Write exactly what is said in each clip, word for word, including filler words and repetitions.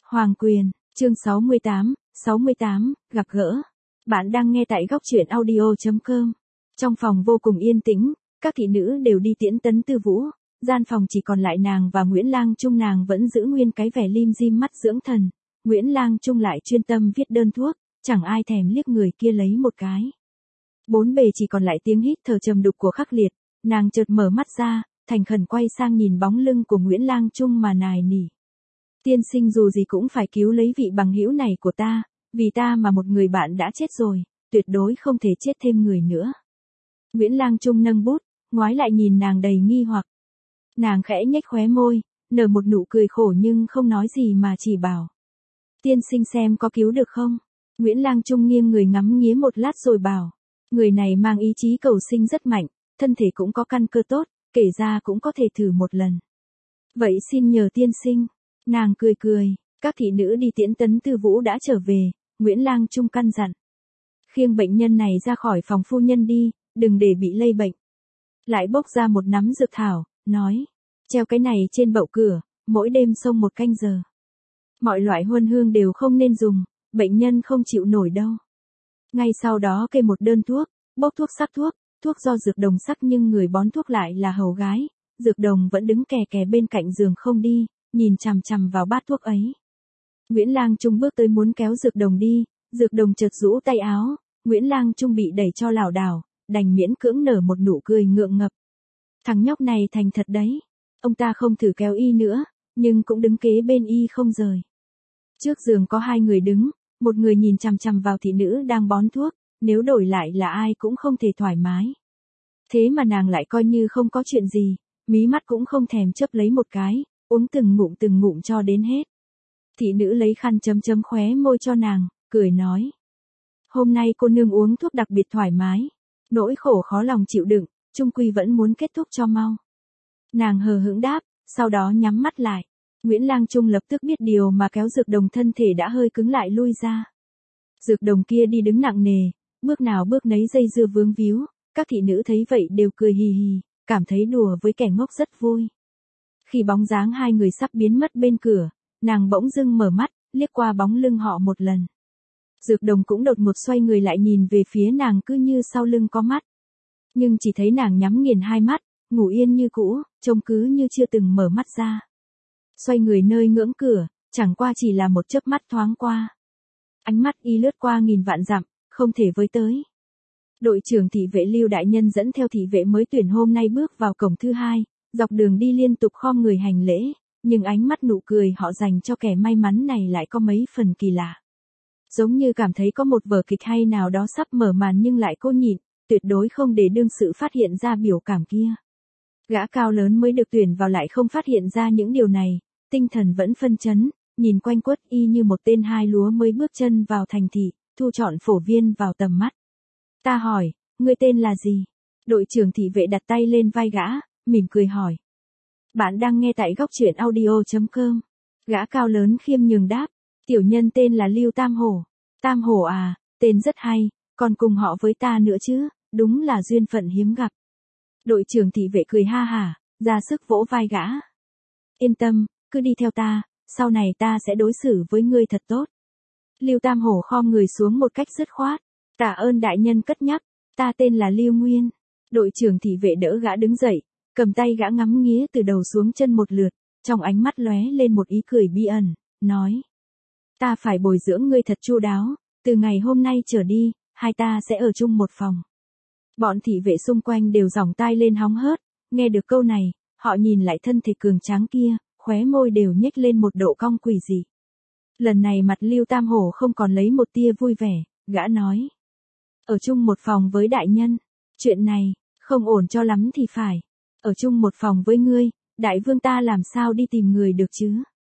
Hoàng Quyền, chương sáu mươi tám, sáu mươi tám, gặp gỡ. Bạn đang nghe tại góc truyện audio chấm com. Trong phòng vô cùng yên tĩnh, các thị nữ đều đi tiễn Tấn Tư Vũ, gian phòng chỉ còn lại nàng và Nguyễn Lang Trung. Nàng vẫn giữ nguyên cái vẻ lim dim mắt dưỡng thần, Nguyễn Lang Trung lại chuyên tâm viết đơn thuốc, chẳng ai thèm liếc người kia lấy một cái. Bốn bề chỉ còn lại tiếng hít thở trầm đục của Khắc Liệt, nàng chợt mở mắt ra, thành khẩn quay sang nhìn bóng lưng của Nguyễn Lang Trung mà nài nỉ. Tiên sinh dù gì cũng phải cứu lấy vị bằng hữu này của ta, vì ta mà một người bạn đã chết rồi, tuyệt đối không thể chết thêm người nữa. Nguyễn Lang Trung nâng bút, ngoái lại nhìn nàng đầy nghi hoặc. Nàng khẽ nhếch khóe môi, nở một nụ cười khổ nhưng không nói gì mà chỉ bảo. Tiên sinh xem có cứu được không? Nguyễn Lang Trung nghiêng người ngắm nghía một lát rồi bảo. Người này mang ý chí cầu sinh rất mạnh, thân thể cũng có căn cơ tốt, kể ra cũng có thể thử một lần. Vậy xin nhờ tiên sinh. Nàng cười cười, các thị nữ đi tiễn Tấn Tư Vũ đã trở về, Nguyễn Lang Trung căn dặn. Khiêng bệnh nhân này ra khỏi phòng phu nhân đi, đừng để bị lây bệnh. Lại bốc ra một nắm dược thảo, nói, treo cái này trên bậu cửa, mỗi đêm xông một canh giờ. Mọi loại huân hương đều không nên dùng, bệnh nhân không chịu nổi đâu. Ngay sau đó kê một đơn thuốc, bốc thuốc sắc thuốc, thuốc do dược đồng sắc nhưng người bón thuốc lại là hầu gái, dược đồng vẫn đứng kè kè bên cạnh giường không đi, nhìn chằm chằm vào bát thuốc ấy. Nguyễn Lang Trung bước tới muốn kéo dược đồng đi, dược đồng chợt rũ tay áo, Nguyễn Lang Trung bị đẩy cho lảo đảo, đành miễn cưỡng nở một nụ cười ngượng ngập. Thằng nhóc này thành thật đấy. Ông ta không thử kéo y nữa, nhưng cũng đứng kế bên y không rời. Trước giường có hai người đứng, một người nhìn chằm chằm vào thị nữ đang bón thuốc, nếu đổi lại là ai cũng không thể thoải mái. Thế mà nàng lại coi như không có chuyện gì, mí mắt cũng không thèm chớp lấy một cái, uống từng ngụm từng ngụm cho đến hết. Thị nữ lấy khăn chấm chấm khóe môi cho nàng, cười nói. Hôm nay cô nương uống thuốc đặc biệt thoải mái, nỗi khổ khó lòng chịu đựng, chung quy vẫn muốn kết thúc cho mau. Nàng hờ hững đáp, sau đó nhắm mắt lại. Nguyễn Lang Trung lập tức biết điều mà kéo dược đồng, thân thể đã hơi cứng lại lui ra. Dược đồng kia đi đứng nặng nề, bước nào bước nấy dây dưa vướng víu, các thị nữ thấy vậy đều cười hì hì, cảm thấy đùa với kẻ ngốc rất vui. Khi bóng dáng hai người sắp biến mất bên cửa, nàng bỗng dưng mở mắt, liếc qua bóng lưng họ một lần. Dược đồng cũng đột ngột xoay người lại nhìn về phía nàng cứ như sau lưng có mắt. Nhưng chỉ thấy nàng nhắm nghiền hai mắt, ngủ yên như cũ, trông cứ như chưa từng mở mắt ra. Xoay người nơi ngưỡng cửa, chẳng qua chỉ là một chớp mắt thoáng qua. Ánh mắt y lướt qua nghìn vạn dặm, không thể với tới. Đội trưởng thị vệ Lưu đại nhân dẫn theo thị vệ mới tuyển hôm nay bước vào cổng thứ hai, dọc đường đi liên tục khom người hành lễ, nhưng ánh mắt nụ cười họ dành cho kẻ may mắn này lại có mấy phần kỳ lạ. Giống như cảm thấy có một vở kịch hay nào đó sắp mở màn nhưng lại cố nhịn, tuyệt đối không để đương sự phát hiện ra biểu cảm kia. Gã cao lớn mới được tuyển vào lại không phát hiện ra những điều này, tinh thần vẫn phân chấn, nhìn quanh quất y như một tên hai lúa mới bước chân vào thành thị, thu trọn phổ viên vào tầm mắt. Ta hỏi, ngươi tên là gì? Đội trưởng thị vệ đặt tay lên vai gã, mỉm cười hỏi. Bạn đang nghe tại góc truyện audio chấm com. Gã cao lớn khiêm nhường đáp, tiểu nhân tên là Lưu Tam Hổ. Tam Hổ à, tên rất hay, còn cùng họ với ta nữa chứ, đúng là duyên phận hiếm gặp. Đội trưởng thị vệ cười ha hả, ra sức vỗ vai gã. Yên tâm, cứ đi theo ta, sau này ta sẽ đối xử với ngươi thật tốt. Lưu Tam Hổ khom người xuống một cách dứt khoát. Tạ ơn đại nhân cất nhắc, ta tên là Lưu Nguyên. Đội trưởng thị vệ đỡ gã đứng dậy, cầm tay gã ngắm nghía từ đầu xuống chân một lượt, trong ánh mắt lóe lên một ý cười bi ẩn, nói. Ta phải bồi dưỡng ngươi thật chu đáo, từ ngày hôm nay trở đi, hai ta sẽ ở chung một phòng. Bọn thị vệ xung quanh đều giỏng tai lên hóng hớt, nghe được câu này, họ nhìn lại thân thể cường tráng kia, khóe môi đều nhếch lên một độ cong quỷ dị. Lần này mặt Lưu Tam Hổ không còn lấy một tia vui vẻ, gã nói. Ở chung một phòng với đại nhân, chuyện này, không ổn cho lắm thì phải. Ở chung một phòng với ngươi, đại vương ta làm sao đi tìm người được chứ?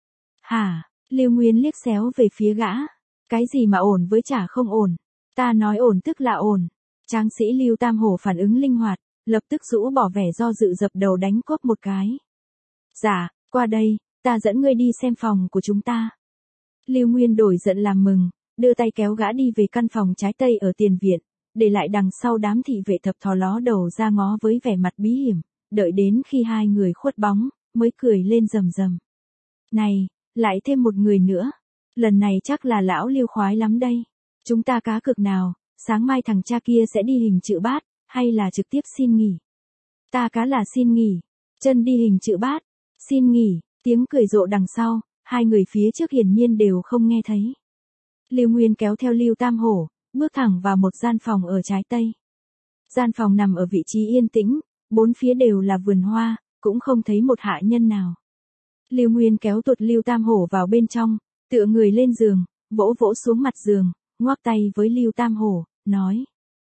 Hả? Lưu Nguyên liếc xéo về phía gã. Cái gì mà ổn với chả không ổn? Ta nói ổn tức là ổn. Tráng sĩ Lưu Tam Hổ phản ứng linh hoạt, lập tức rũ bỏ vẻ do dự dập đầu đánh cốp một cái. Dạ, qua đây, ta dẫn ngươi đi xem phòng của chúng ta. Lưu Nguyên đổi giận làm mừng, đưa tay kéo gã đi về căn phòng trái tây ở tiền viện, để lại đằng sau đám thị vệ thập thò ló đầu ra ngó với vẻ mặt bí hiểm, đợi đến khi hai người khuất bóng, mới cười lên rầm rầm. Này, lại thêm một người nữa. Lần này chắc là lão Lưu khoái lắm đây. Chúng ta cá cược nào, sáng mai thằng cha kia sẽ đi hình chữ bát, hay là trực tiếp xin nghỉ? Ta cá là xin nghỉ. Chân đi hình chữ bát. Xin nghỉ, tiếng cười rộ đằng sau, hai người phía trước hiển nhiên đều không nghe thấy. Lưu Nguyên kéo theo Lưu Tam Hổ, bước thẳng vào một gian phòng ở trái tây. Gian phòng nằm ở vị trí yên tĩnh, bốn phía đều là vườn hoa, cũng không thấy một hạ nhân nào. Lưu Nguyên kéo tuột Lưu Tam Hổ vào bên trong, tựa người lên giường, vỗ vỗ xuống mặt giường, ngoắc tay với Lưu Tam Hổ, nói.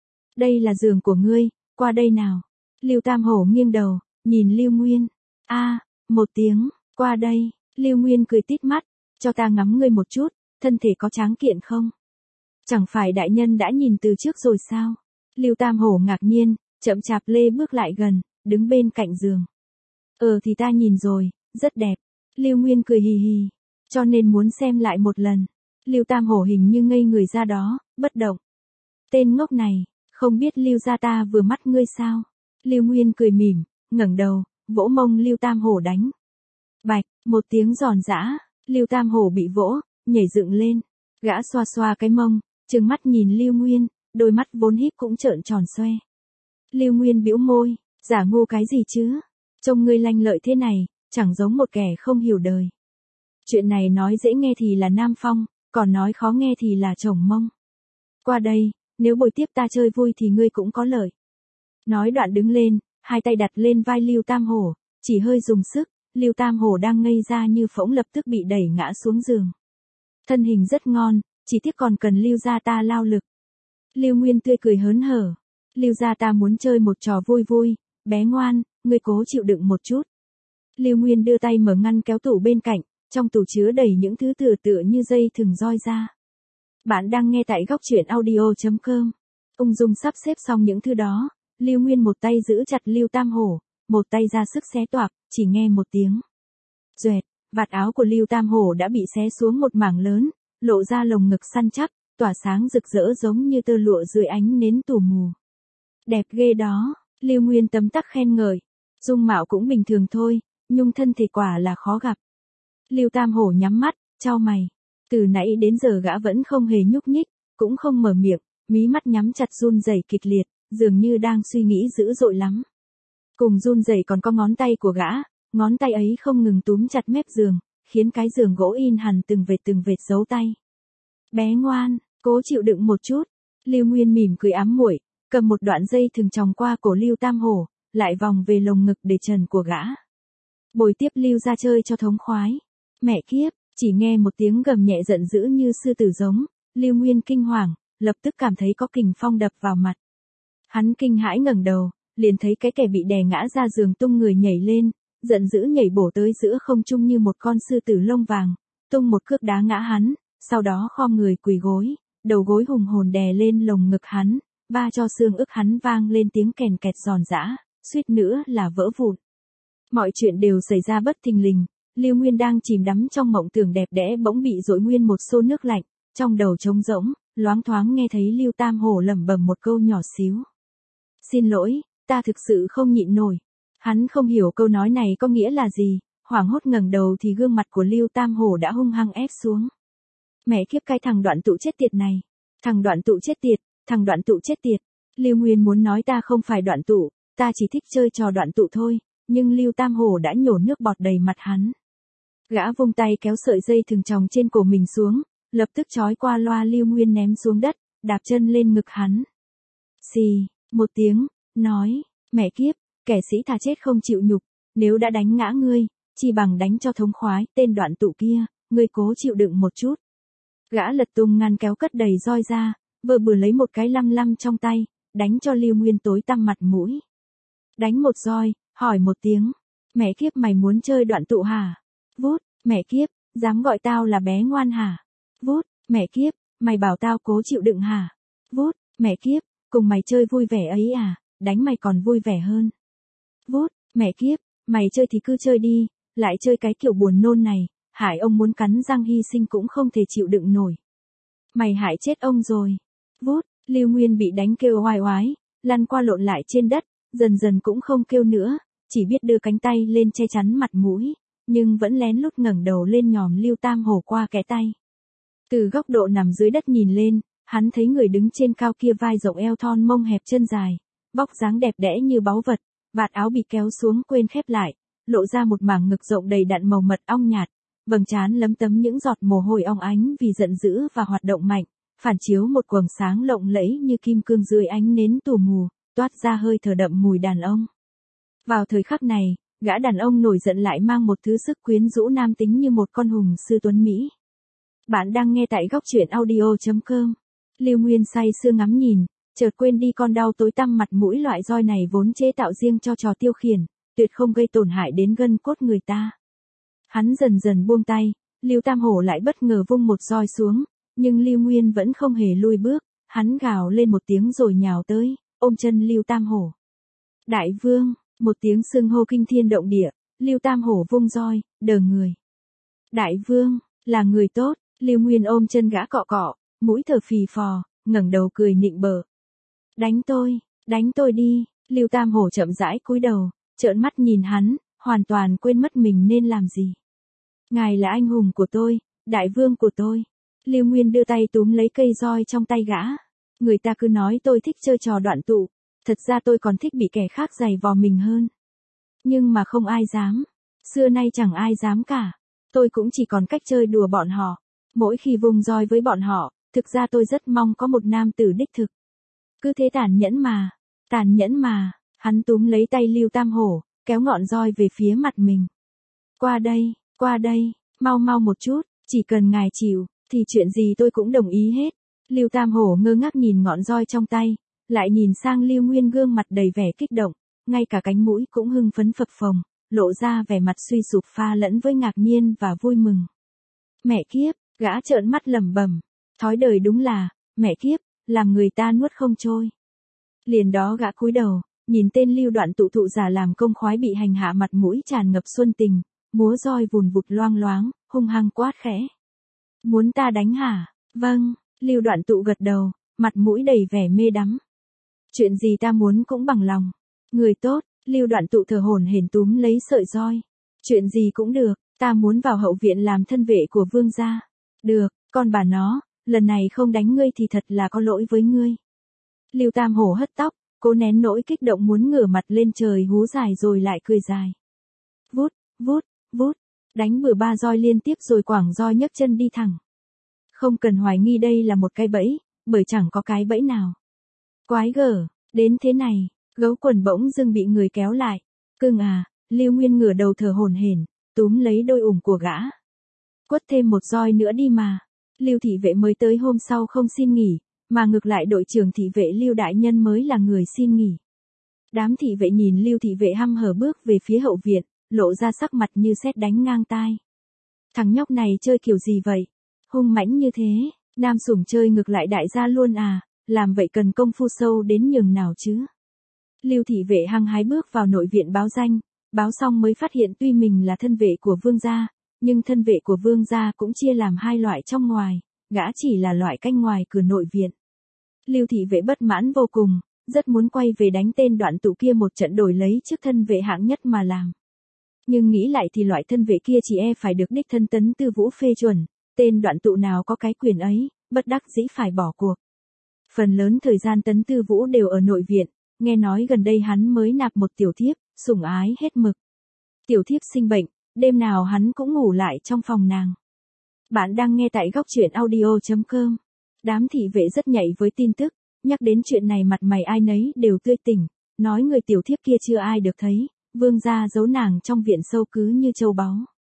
Đây là giường của ngươi, qua đây nào. Lưu Tam Hổ nghiêng đầu, nhìn Lưu Nguyên. A, một tiếng, qua đây. Lưu Nguyên cười tít mắt, cho ta ngắm ngươi một chút, thân thể có tráng kiện không? Chẳng phải đại nhân đã nhìn từ trước rồi sao? Lưu Tam Hổ ngạc nhiên, chậm chạp lê bước lại gần, đứng bên cạnh giường. Ờ thì ta nhìn rồi, rất đẹp. Lưu Nguyên cười hì hì, cho nên muốn xem lại một lần. Lưu Tam Hổ hình như ngây người ra đó, bất động. Tên ngốc này, không biết Lưu gia ta vừa mắt ngươi sao? Lưu Nguyên cười mỉm, ngẩng đầu, vỗ mông Lưu Tam Hổ đánh. Bạch, một tiếng giòn giã, Lưu Tam Hổ bị vỗ, nhảy dựng lên. Gã xoa xoa cái mông, trừng mắt nhìn Lưu Nguyên, đôi mắt vốn híp cũng trợn tròn xoe. Lưu Nguyên bĩu môi, giả ngu cái gì chứ? Trông ngươi lanh lợi thế này, chẳng giống một kẻ không hiểu đời. Chuyện này nói dễ nghe thì là Nam Phong, còn nói khó nghe thì là chồng mông. Qua đây, nếu bồi tiếp ta chơi vui thì ngươi cũng có lợi. Nói đoạn đứng lên, hai tay đặt lên vai Lưu Tam Hổ, chỉ hơi dùng sức, Lưu Tam Hổ đang ngây ra như phỗng lập tức bị đẩy ngã xuống giường. Thân hình rất ngon, chỉ tiếc còn cần Lưu gia ta lao lực. Lưu Nguyên tươi cười hớn hở. Lưu gia ta muốn chơi một trò vui vui, bé ngoan, ngươi cố chịu đựng một chút. Lưu Nguyên đưa tay mở ngăn kéo tủ bên cạnh, trong tủ chứa đầy những thứ tựa tựa như dây thừng roi ra. Bạn đang nghe tại góc truyện audio chấm com. Ung dung sắp xếp xong những thứ đó, Lưu Nguyên một tay giữ chặt Lưu Tam Hổ, một tay ra sức xé toạc, chỉ nghe một tiếng. Duệt, vạt áo của Lưu Tam Hổ đã bị xé xuống một mảng lớn, lộ ra lồng ngực săn chắc, tỏa sáng rực rỡ giống như tơ lụa dưới ánh nến tù mù. Đẹp ghê đó, Lưu Nguyên tấm tắc khen ngợi. Dung mạo cũng bình thường thôi, nhung thân thì quả là khó gặp. Lưu Tam Hổ nhắm mắt, chau mày. Từ nãy đến giờ gã vẫn không hề nhúc nhích, cũng không mở miệng, mí mắt nhắm chặt run rẩy kịch liệt, dường như đang suy nghĩ dữ dội lắm. Cùng run rẩy còn có ngón tay của gã, ngón tay ấy không ngừng túm chặt mép giường, khiến cái giường gỗ in hẳn từng vệt từng vệt dấu tay. Bé ngoan, cố chịu đựng một chút. Lưu Nguyên mỉm cười ám muội, cầm một đoạn dây thừng chòng qua cổ Lưu Tam Hổ, lại vòng về lồng ngực để trần của gã. Bồi tiếp Lưu ra chơi cho thống khoái. Mẹ kiếp, chỉ nghe một tiếng gầm nhẹ giận dữ như sư tử giống, Lưu Nguyên kinh hoàng, lập tức cảm thấy có kình phong đập vào mặt. Hắn kinh hãi ngẩng đầu, liền thấy cái kẻ bị đè ngã ra giường tung người nhảy lên, giận dữ nhảy bổ tới giữa không trung như một con sư tử lông vàng, tung một cước đá ngã hắn, sau đó khom người quỳ gối, đầu gối hùng hồn đè lên lồng ngực hắn, va cho xương ức hắn vang lên tiếng kèn kẹt giòn giã, suýt nữa là vỡ vụn. Mọi chuyện đều xảy ra bất thình lình, Lưu Nguyên đang chìm đắm trong mộng tưởng đẹp đẽ bỗng bị dội nguyên một xô nước lạnh, trong đầu trống rỗng, loáng thoáng nghe thấy Lưu Tam Hổ lẩm bẩm một câu nhỏ xíu. Xin lỗi, ta thực sự không nhịn nổi. Hắn không hiểu câu nói này có nghĩa là gì, hoảng hốt ngẩng đầu thì gương mặt của Lưu Tam Hổ đã hung hăng ép xuống. Mẹ kiếp cái thằng đoạn tụ chết tiệt này, thằng đoạn tụ chết tiệt, thằng đoạn tụ chết tiệt. Lưu Nguyên muốn nói ta không phải đoạn tụ, ta chỉ thích chơi trò đoạn tụ thôi, nhưng Lưu Tam Hổ đã nhổ nước bọt đầy mặt hắn. Gã vung tay kéo sợi dây thừng chòng trên cổ mình xuống, lập tức trói qua loa Lưu Nguyên ném xuống đất, đạp chân lên ngực hắn. Xì, một tiếng, nói, mẹ kiếp, kẻ sĩ thà chết không chịu nhục, nếu đã đánh ngã ngươi, chỉ bằng đánh cho thống khoái, tên đoạn tụ kia, ngươi cố chịu đựng một chút. Gã lật tung ngăn kéo cất đầy roi ra, vờ bừa lấy một cái lăm lăm trong tay, đánh cho Lưu Nguyên tối tăm mặt mũi. Đánh một roi, hỏi một tiếng, mẹ kiếp mày muốn chơi đoạn tụ hả? Vút, mẹ kiếp, dám gọi tao là bé ngoan hả? Vút, mẹ kiếp, mày bảo tao cố chịu đựng hả? Vút, mẹ kiếp, cùng mày chơi vui vẻ ấy à, đánh mày còn vui vẻ hơn. Vút, mẹ kiếp, mày chơi thì cứ chơi đi, lại chơi cái kiểu buồn nôn này, hại ông muốn cắn răng hy sinh cũng không thể chịu đựng nổi. Mày hại chết ông rồi. Vút, Lưu Nguyên bị đánh kêu oai oái, lăn qua lộn lại trên đất, dần dần cũng không kêu nữa, chỉ biết đưa cánh tay lên che chắn mặt mũi, nhưng vẫn lén lút ngẩng đầu lên nhòm Lưu Tam Hổ qua cái tay. Từ góc độ nằm dưới đất nhìn lên, hắn thấy người đứng trên cao kia vai rộng eo thon mông hẹp chân dài, vóc dáng đẹp đẽ như báu vật, vạt áo bị kéo xuống quên khép lại, lộ ra một mảng ngực rộng đầy đặn màu mật ong nhạt, vầng trán lấm tấm những giọt mồ hôi óng ánh vì giận dữ và hoạt động mạnh, phản chiếu một quầng sáng lộng lẫy như kim cương dưới ánh nến tù mù, toát ra hơi thở đậm mùi đàn ông. Vào thời khắc này, gã đàn ông nổi giận lại mang một thứ sức quyến rũ nam tính như một con hùng sư tuấn Mỹ. Bạn đang nghe tại góc truyện audio chấm com. Lưu Nguyên say sưa ngắm nhìn, chợt quên đi con đau tối tăm mặt mũi. Loại roi này vốn chế tạo riêng cho trò tiêu khiển, tuyệt không gây tổn hại đến gân cốt người ta. Hắn dần dần buông tay, Lưu Tam Hổ lại bất ngờ vung một roi xuống, nhưng Lưu Nguyên vẫn không hề lui bước, hắn gào lên một tiếng rồi nhào tới, ôm chân Lưu Tam Hổ. Đại vương, một tiếng xưng hô kinh thiên động địa, Lưu Tam Hổ vung roi, đờ người. Đại vương, là người tốt, Lưu Nguyên ôm chân gã cọ cọ, mũi thở phì phò, ngẩng đầu cười nịnh bợ. Đánh tôi, đánh tôi đi, Lưu Tam Hổ chậm rãi cúi đầu, trợn mắt nhìn hắn, hoàn toàn quên mất mình nên làm gì. Ngài là anh hùng của tôi, đại vương của tôi. Lưu Nguyên đưa tay túm lấy cây roi trong tay gã. Người ta cứ nói tôi thích chơi trò đoạn tụ, thật ra tôi còn thích bị kẻ khác giày vò mình hơn. Nhưng mà không ai dám, xưa nay chẳng ai dám cả. Tôi cũng chỉ còn cách chơi đùa bọn họ. Mỗi khi vung roi với bọn họ, thực ra tôi rất mong có một nam tử đích thực. Cứ thế tàn nhẫn mà, tàn nhẫn mà, hắn túm lấy tay Lưu Tam Hổ, kéo ngọn roi về phía mặt mình. Qua đây, qua đây, mau mau một chút, chỉ cần ngài chịu, thì chuyện gì tôi cũng đồng ý hết. Lưu Tam Hổ ngơ ngác nhìn ngọn roi trong tay, lại nhìn sang Lưu Nguyên gương mặt đầy vẻ kích động, ngay cả cánh mũi cũng hưng phấn phập phồng, lộ ra vẻ mặt suy sụp pha lẫn với ngạc nhiên và vui mừng. Mẹ kiếp, gã trợn mắt lẩm bẩm, thói đời đúng là, mẹ kiếp, làm người ta nuốt không trôi. Liền đó gã cúi đầu, nhìn tên Lưu Đoạn Tụ thụ giả làm công khoái bị hành hạ mặt mũi tràn ngập xuân tình, múa roi vùn vụt loang loáng, hung hăng quát khẽ. Muốn ta đánh hả? Vâng, Lưu Đoạn Tụ gật đầu, mặt mũi đầy vẻ mê đắm. Chuyện gì ta muốn cũng bằng lòng. Người tốt, Lưu Đoạn Tụ thở hổn hển túm lấy sợi roi. Chuyện gì cũng được, ta muốn vào hậu viện làm thân vệ của vương gia. Được, con bà nó, lần này không đánh ngươi thì thật là có lỗi với ngươi. Lưu Tam Hổ hất tóc, cố nén nỗi kích động muốn ngửa mặt lên trời hú dài rồi lại cười dài. Vút, vút, vút, đánh bừa ba roi liên tiếp rồi quẳng roi nhấc chân đi thẳng. Không cần hoài nghi đây là một cái bẫy, bởi chẳng có cái bẫy nào. Quái gở, đến thế này, gấu quần bỗng dưng bị người kéo lại. Cưng à, Lưu Nguyên ngửa đầu thở hổn hển, túm lấy đôi ủng của gã. Quất thêm một roi nữa đi mà. Lưu thị vệ mới tới hôm sau không xin nghỉ, mà ngược lại đội trưởng thị vệ Lưu đại nhân mới là người xin nghỉ. Đám thị vệ nhìn Lưu thị vệ hăm hở bước về phía hậu viện, lộ ra sắc mặt như sét đánh ngang tai. Thằng nhóc này chơi kiểu gì vậy? Hung mãnh như thế, nam sủng chơi ngược lại đại gia luôn à, làm vậy cần công phu sâu đến nhường nào chứ? Lưu thị vệ hăng hái bước vào nội viện báo danh, báo xong mới phát hiện tuy mình là thân vệ của vương gia, nhưng thân vệ của vương gia cũng chia làm hai loại trong ngoài, gã chỉ là loại canh ngoài cửa nội viện. Lưu thị vệ bất mãn vô cùng, rất muốn quay về đánh tên Đoạn Tụ kia một trận đổi lấy chức thân vệ hạng nhất mà làm. Nhưng nghĩ lại thì loại thân vệ kia chỉ e phải được đích thân Tấn Tư Vũ phê chuẩn, tên Đoạn Tụ nào có cái quyền ấy, bất đắc dĩ phải bỏ cuộc. Phần lớn thời gian Tấn Tư Vũ đều ở nội viện, nghe nói gần đây hắn mới nạp một tiểu thiếp, sủng ái hết mực. Tiểu thiếp sinh bệnh, đêm nào hắn cũng ngủ lại trong phòng nàng. Bạn đang nghe tại góc truyện audio chấm com. Đám thị vệ rất nhạy với tin tức, nhắc đến chuyện này mặt mày ai nấy đều tươi tỉnh, nói người tiểu thiếp kia chưa ai được thấy, vương gia giấu nàng trong viện sâu cứ như châu báu.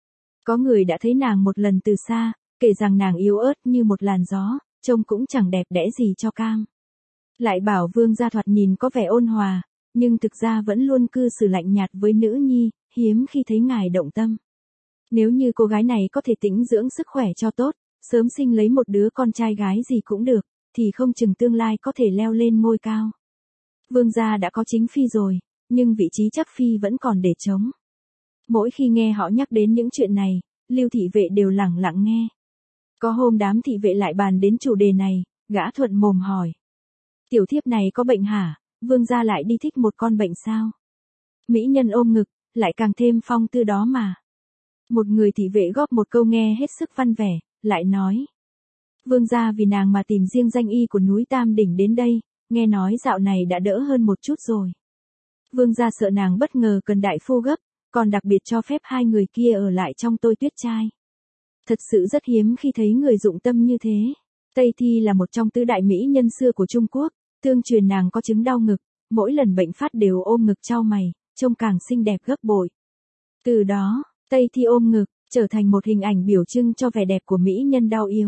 Có người đã thấy nàng một lần từ xa, kể rằng nàng yếu ớt như một làn gió, trông cũng chẳng đẹp đẽ gì cho cam. Lại bảo vương gia thoạt nhìn có vẻ ôn hòa, nhưng thực ra vẫn luôn cư xử lạnh nhạt với nữ nhi, hiếm khi thấy ngài động tâm. Nếu như cô gái này có thể tĩnh dưỡng sức khỏe cho tốt, sớm sinh lấy một đứa con trai gái gì cũng được, thì không chừng tương lai có thể leo lên ngôi cao. Vương gia đã có chính phi rồi, nhưng vị trí chắc phi vẫn còn để trống. Mỗi khi nghe họ nhắc đến những chuyện này, Lưu thị vệ đều lẳng lặng nghe. Có hôm đám thị vệ lại bàn đến chủ đề này, gã thuận mồm hỏi. Tiểu thiếp này có bệnh hả, vương gia lại đi thích một con bệnh sao? Mỹ nhân ôm ngực, lại càng thêm phong tư đó mà. Một người thị vệ góp một câu nghe hết sức văn vẻ, lại nói. Vương gia vì nàng mà tìm riêng danh y của núi Tam Đỉnh đến đây, nghe nói dạo này đã đỡ hơn một chút rồi. Vương gia sợ nàng bất ngờ cần đại phu gấp, còn đặc biệt cho phép hai người kia ở lại trong Tôi Tuyết Trai. Thật sự rất hiếm khi thấy người dụng tâm như thế. Tây Thi là một trong tứ đại mỹ nhân xưa của Trung Quốc, tương truyền nàng có chứng đau ngực, mỗi lần bệnh phát đều ôm ngực chau mày, trông càng xinh đẹp gấp bội. Từ đó, Tây Thi ôm ngực, trở thành một hình ảnh biểu trưng cho vẻ đẹp của mỹ nhân đau yếu.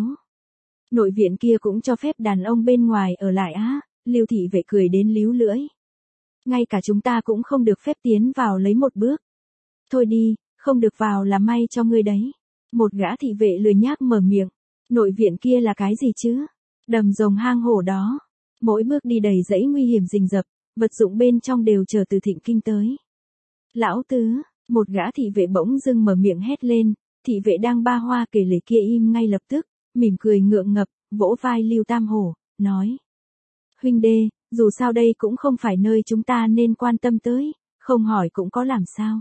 Nội viện kia cũng cho phép đàn ông bên ngoài ở lại á, Lưu thị vệ cười đến líu lưỡi. Ngay cả chúng ta cũng không được phép tiến vào lấy một bước. Thôi đi, không được vào là may cho ngươi đấy. Một gã thị vệ lười nhác mở miệng. Nội viện kia là cái gì chứ? Đầm rồng hang hổ đó. Mỗi bước đi đầy dãy nguy hiểm rình rập, vật dụng bên trong đều chờ từ Thịnh Kinh tới. Lão tứ, một gã thị vệ bỗng dưng mở miệng hét lên, thị vệ đang ba hoa kể lể kia im ngay lập tức, mỉm cười ngượng ngập, vỗ vai Lưu Tam Hổ, nói. Huynh đê, dù sao đây cũng không phải nơi chúng ta nên quan tâm tới, không hỏi cũng có làm sao.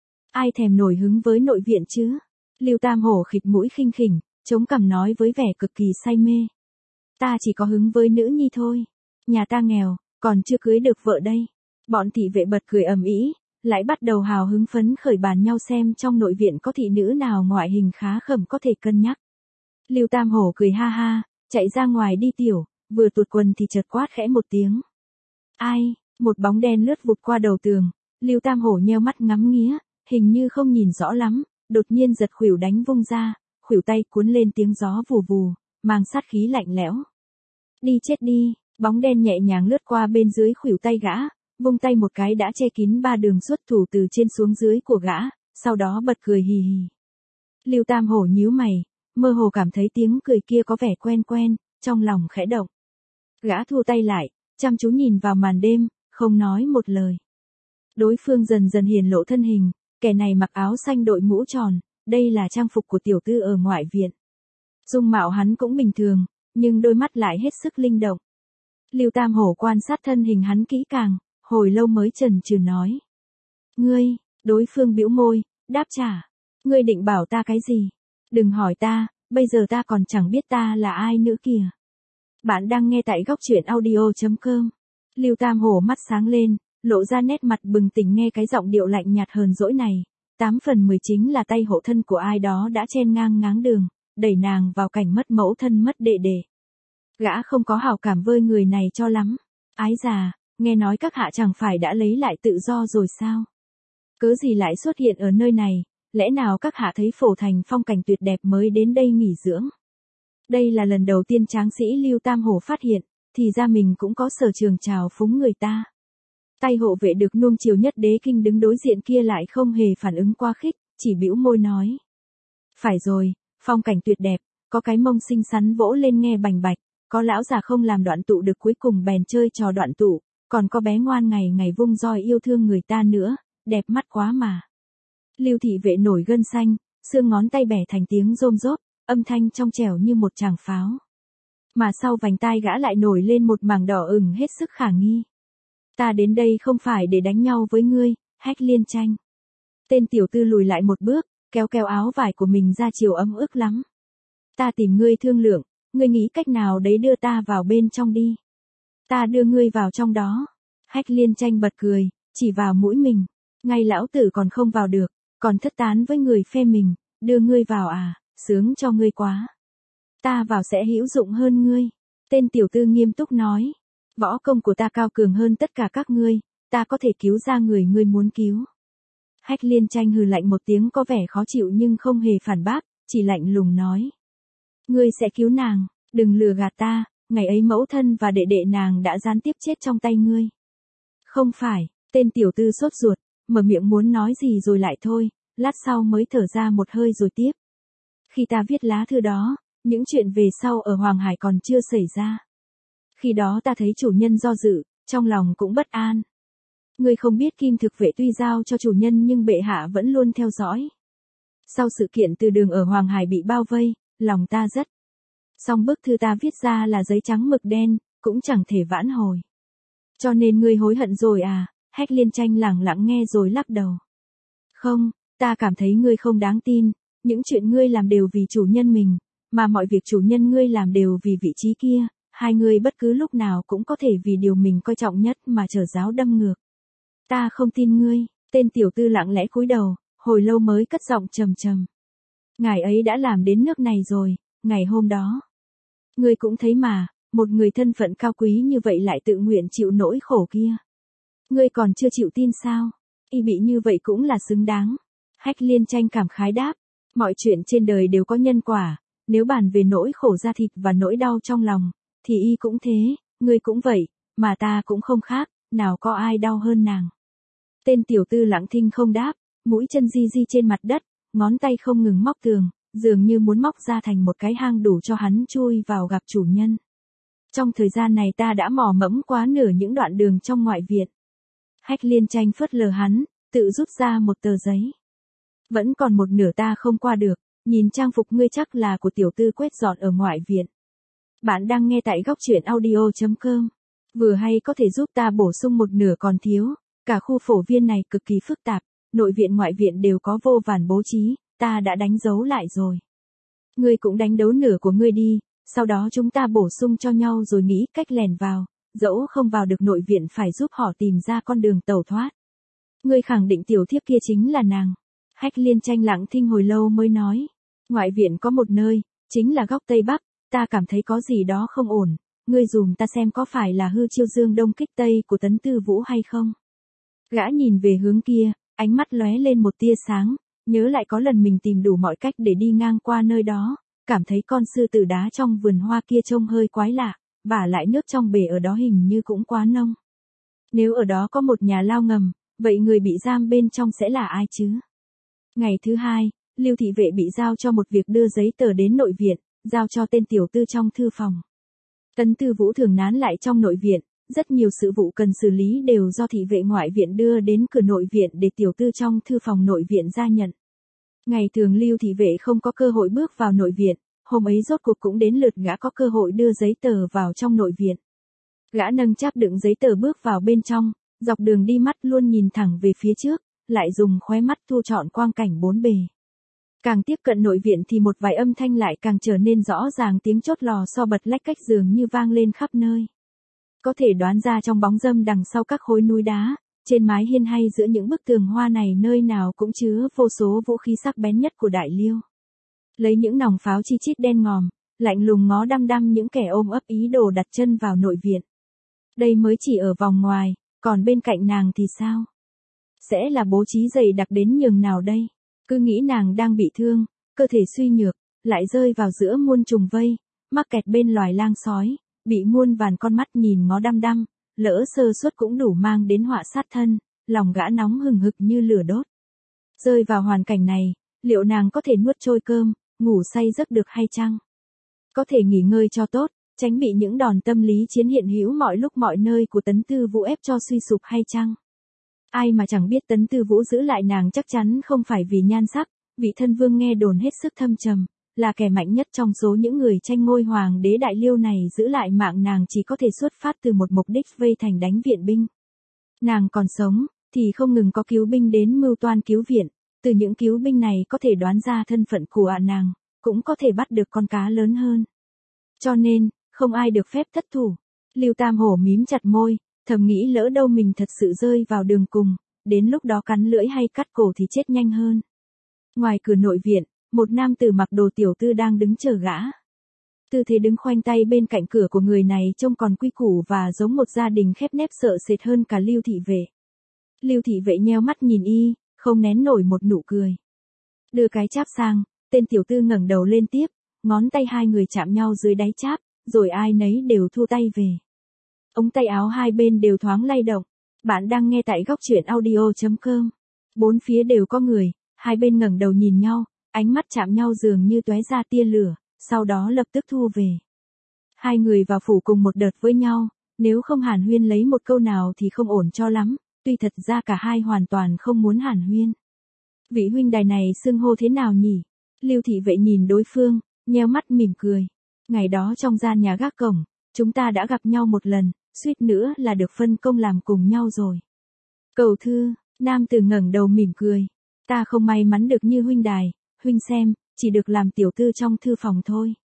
Ai thèm nổi hứng với nội viện chứ? Lưu Tam Hổ khịt mũi khinh khỉnh, chống cằm nói với vẻ cực kỳ say mê. Ta chỉ có hứng với nữ nhi thôi. Nhà ta nghèo, còn chưa cưới được vợ đây. Bọn thị vệ bật cười ầm ĩ, lại bắt đầu hào hứng phấn khởi bàn nhau xem trong nội viện có thị nữ nào ngoại hình khá khẩm có thể cân nhắc. Lưu Tam Hổ cười ha ha, chạy ra ngoài đi tiểu, vừa tuột quần thì chợt quát khẽ một tiếng. Ai, một bóng đen lướt vụt qua đầu tường, Lưu Tam Hổ nheo mắt ngắm nghía, hình như không nhìn rõ lắm, đột nhiên giật khuỷu đánh vung ra, khuỷu tay cuốn lên tiếng gió vù vù, mang sát khí lạnh lẽo. Đi chết đi, bóng đen nhẹ nhàng lướt qua bên dưới khuỷu tay gã, vung tay một cái đã che kín ba đường xuất thủ từ trên xuống dưới của gã, sau đó bật cười hì hì. Lưu Tam Hổ nhíu mày, mơ hồ cảm thấy tiếng cười kia có vẻ quen quen, trong lòng khẽ động. Gã thua tay lại, chăm chú nhìn vào màn đêm, không nói một lời. Đối phương dần dần hiển lộ thân hình, kẻ này mặc áo xanh đội mũ tròn, đây là trang phục của tiểu tư ở ngoại viện. Dung mạo hắn cũng bình thường, nhưng đôi mắt lại hết sức linh động. Lưu Tam Hổ quan sát thân hình hắn kỹ càng, hồi lâu mới chần chừ nói. Ngươi, đối phương bĩu môi, đáp trả. Ngươi định bảo ta cái gì? Đừng hỏi ta, bây giờ ta còn chẳng biết ta là ai nữa kìa. Bạn đang nghe tại góc truyện audio chấm com. Lưu Tam Hổ mắt sáng lên, lộ ra nét mặt bừng tỉnh nghe cái giọng điệu lạnh nhạt hờn dỗi này. Tám phần mười chính là tay hộ thân của ai đó đã chen ngang ngáng đường, đẩy nàng vào cảnh mất mẫu thân mất đệ đệ. Gã không có hảo cảm với người này cho lắm. Ái già, nghe nói các hạ chẳng phải đã lấy lại tự do rồi sao? Cớ gì lại xuất hiện ở nơi này, lẽ nào các hạ thấy Phổ Thành phong cảnh tuyệt đẹp mới đến đây nghỉ dưỡng? Đây là lần đầu tiên tráng sĩ Lưu Tam Hổ phát hiện, thì ra mình cũng có sở trường trào phúng người ta. Tay hộ vệ được nuông chiều nhất đế kinh đứng đối diện kia lại không hề phản ứng quá khích, chỉ bĩu môi nói. Phải rồi, phong cảnh tuyệt đẹp, có cái mông xinh xắn vỗ lên nghe bành bạch, có lão già không làm đoạn tụ được cuối cùng bèn chơi trò đoạn tụ, còn có bé ngoan ngày ngày vung roi yêu thương người ta nữa, đẹp mắt quá mà. Lưu thị vệ nổi gân xanh, xương ngón tay bẻ thành tiếng rôm rốp, âm thanh trong trẻo như một tràng pháo. Mà sau vành tai gã lại nổi lên một mảng đỏ ửng hết sức khả nghi. Ta đến đây không phải để đánh nhau với ngươi, Hách Liên Tranh. Tên tiểu tư lùi lại một bước, kéo kéo áo vải của mình ra chiều ấm ức lắm. Ta tìm ngươi thương lượng, ngươi nghĩ cách nào đấy đưa ta vào bên trong đi. Ta đưa ngươi vào trong đó. Hách Liên Tranh bật cười, chỉ vào mũi mình. Ngay lão tử còn không vào được, còn thất tán với người phe mình, đưa ngươi vào à, sướng cho ngươi quá. Ta vào sẽ hữu dụng hơn ngươi. Tên tiểu tư nghiêm túc nói. Võ công của ta cao cường hơn tất cả các ngươi, ta có thể cứu ra người ngươi muốn cứu. Hách Liên Tranh hừ lạnh một tiếng có vẻ khó chịu nhưng không hề phản bác, chỉ lạnh lùng nói. Ngươi sẽ cứu nàng, đừng lừa gạt ta, ngày ấy mẫu thân và đệ đệ nàng đã gián tiếp chết trong tay ngươi. Không phải, tên tiểu tư sốt ruột, mở miệng muốn nói gì rồi lại thôi, lát sau mới thở ra một hơi rồi tiếp. Khi ta viết lá thư đó, những chuyện về sau ở Hoàng Hải còn chưa xảy ra. Khi đó ta thấy chủ nhân do dự, trong lòng cũng bất an. Ngươi không biết Kim Thực Vệ tuy giao cho chủ nhân nhưng bệ hạ vẫn luôn theo dõi. Sau sự kiện từ đường ở Hoàng Hải bị bao vây, lòng ta rất. Song bức thư ta viết ra là giấy trắng mực đen, cũng chẳng thể vãn hồi. Cho nên ngươi hối hận rồi à, Hách Liên Tranh lẳng lặng nghe rồi lắc đầu. Không, ta cảm thấy ngươi không đáng tin, những chuyện ngươi làm đều vì chủ nhân mình, mà mọi việc chủ nhân ngươi làm đều vì vị trí kia, hai người bất cứ lúc nào cũng có thể vì điều mình coi trọng nhất mà trở giáo đâm ngược. Ta không tin ngươi, tên tiểu tư lặng lẽ cúi đầu, hồi lâu mới cất giọng trầm trầm. Ngài ấy đã làm đến nước này rồi, ngày hôm đó. Ngươi cũng thấy mà, một người thân phận cao quý như vậy lại tự nguyện chịu nỗi khổ kia. Ngươi còn chưa chịu tin sao? Y bị như vậy cũng là xứng đáng. Hách Liên Tranh cảm khái đáp. Mọi chuyện trên đời đều có nhân quả, nếu bàn về nỗi khổ da thịt và nỗi đau trong lòng, thì y cũng thế, ngươi cũng vậy, mà ta cũng không khác, nào có ai đau hơn nàng. Tên tiểu tư lặng thinh không đáp, mũi chân di di trên mặt đất, ngón tay không ngừng móc tường, dường như muốn móc ra thành một cái hang đủ cho hắn chui vào gặp chủ nhân. Trong thời gian này ta đã mò mẫm quá nửa những đoạn đường trong ngoại viện. Hách Liên Tranh phớt lờ hắn, tự rút ra một tờ giấy. Vẫn còn một nửa ta không qua được, nhìn trang phục ngươi chắc là của tiểu tư quét dọn ở ngoại viện. Bạn đang nghe tại góc truyện audio chấm com. Vừa hay có thể giúp ta bổ sung một nửa còn thiếu, cả khu phổ viên này cực kỳ phức tạp, nội viện ngoại viện đều có vô vàn bố trí, ta đã đánh dấu lại rồi. Ngươi cũng đánh dấu nửa của ngươi đi, sau đó chúng ta bổ sung cho nhau rồi nghĩ cách lèn vào, dẫu không vào được nội viện phải giúp họ tìm ra con đường tẩu thoát. Ngươi khẳng định tiểu thiếp kia chính là nàng. Hách Liên Tranh lặng thinh hồi lâu mới nói. Ngoại viện có một nơi, chính là góc Tây Bắc, ta cảm thấy có gì đó không ổn, ngươi dùm ta xem có phải là hư chiêu dương đông kích tây của Tấn Tư Vũ hay không. Gã nhìn về hướng kia, ánh mắt lóe lên một tia sáng, nhớ lại có lần mình tìm đủ mọi cách để đi ngang qua nơi đó, cảm thấy con sư tử đá trong vườn hoa kia trông hơi quái lạ, vả lại nước trong bể ở đó hình như cũng quá nông. Nếu ở đó có một nhà lao ngầm, vậy người bị giam bên trong sẽ là ai chứ? Ngày thứ hai, Lưu thị vệ bị giao cho một việc đưa giấy tờ đến nội viện, giao cho tên tiểu tư trong thư phòng. Tấn Tư Vũ thường nán lại trong nội viện, rất nhiều sự vụ cần xử lý đều do thị vệ ngoại viện đưa đến cửa nội viện để tiểu tư trong thư phòng nội viện ra nhận. Ngày thường Lưu thị vệ không có cơ hội bước vào nội viện, hôm ấy rốt cuộc cũng đến lượt gã có cơ hội đưa giấy tờ vào trong nội viện. Gã nâng cháp đựng giấy tờ bước vào bên trong, dọc đường đi mắt luôn nhìn thẳng về phía trước, lại dùng khóe mắt thu trọn quang cảnh bốn bề. Càng tiếp cận nội viện thì một vài âm thanh lại càng trở nên rõ ràng, tiếng chốt lò xo bật lách cách dường như vang lên khắp nơi. Có thể đoán ra trong bóng râm đằng sau các khối núi đá, trên mái hiên hay giữa những bức tường hoa này nơi nào cũng chứa vô số vũ khí sắc bén nhất của Đại Liêu. Lấy những nòng pháo chi chít đen ngòm, lạnh lùng ngó đăm đăm những kẻ ôm ấp ý đồ đặt chân vào nội viện. Đây mới chỉ ở vòng ngoài, còn bên cạnh nàng thì sao? Sẽ là bố trí dày đặc đến nhường nào đây? Cứ nghĩ nàng đang bị thương, cơ thể suy nhược, lại rơi vào giữa muôn trùng vây, mắc kẹt bên loài lang sói, bị muôn vàn con mắt nhìn ngó đăm đăm, lỡ sơ suất cũng đủ mang đến họa sát thân, lòng gã nóng hừng hực như lửa đốt. Rơi vào hoàn cảnh này, liệu nàng có thể nuốt trôi cơm, ngủ say giấc được hay chăng? Có thể nghỉ ngơi cho tốt, tránh bị những đòn tâm lý chiến hiện hữu mọi lúc mọi nơi của Tấn Tư Vũ ép cho suy sụp hay chăng? Ai mà chẳng biết Tấn Tư Vũ giữ lại nàng chắc chắn không phải vì nhan sắc, vị thân vương nghe đồn hết sức thâm trầm, là kẻ mạnh nhất trong số những người tranh ngôi hoàng đế Đại Liêu này, giữ lại mạng nàng chỉ có thể xuất phát từ một mục đích vây thành đánh viện binh. Nàng còn sống, thì không ngừng có cứu binh đến mưu toan cứu viện, từ những cứu binh này có thể đoán ra thân phận của nàng, cũng có thể bắt được con cá lớn hơn. Cho nên, không ai được phép thất thủ. Lưu Tam Hổ mím chặt môi, thầm nghĩ lỡ đâu mình thật sự rơi vào đường cùng, đến lúc đó cắn lưỡi hay cắt cổ thì chết nhanh hơn. Ngoài cửa nội viện, một nam tử mặc đồ tiểu tư đang đứng chờ gã. Tư thế đứng khoanh tay bên cạnh cửa của người này trông còn quy củ và giống một gia đình khép nép sợ sệt hơn cả Lưu thị vệ. Lưu thị vệ nheo mắt nhìn y, không nén nổi một nụ cười. Đưa cái cháp sang, tên tiểu tư ngẩng đầu lên tiếp, ngón tay hai người chạm nhau dưới đáy cháp, rồi ai nấy đều thu tay về. Ống tay áo hai bên đều thoáng lay động. Bạn đang nghe tại góc truyện audio chấm com. Bốn phía đều có người, hai bên ngẩng đầu nhìn nhau, ánh mắt chạm nhau dường như tóe ra tia lửa, sau đó lập tức thu về. Hai người vào phủ cùng một đợt với nhau, nếu không hàn huyên lấy một câu nào thì không ổn cho lắm, tuy thật ra cả hai hoàn toàn không muốn hàn huyên. Vị huynh đài này xưng hô thế nào nhỉ? Lưu thị vệ nhìn đối phương, nheo mắt mỉm cười. Ngày đó trong gian nhà gác cổng, chúng ta đã gặp nhau một lần, suýt nữa là được phân công làm cùng nhau rồi. Cầu thư, nam tử ngẩng đầu mỉm cười. Ta không may mắn được như huynh đài, huynh xem, chỉ được làm tiểu tư trong thư phòng thôi.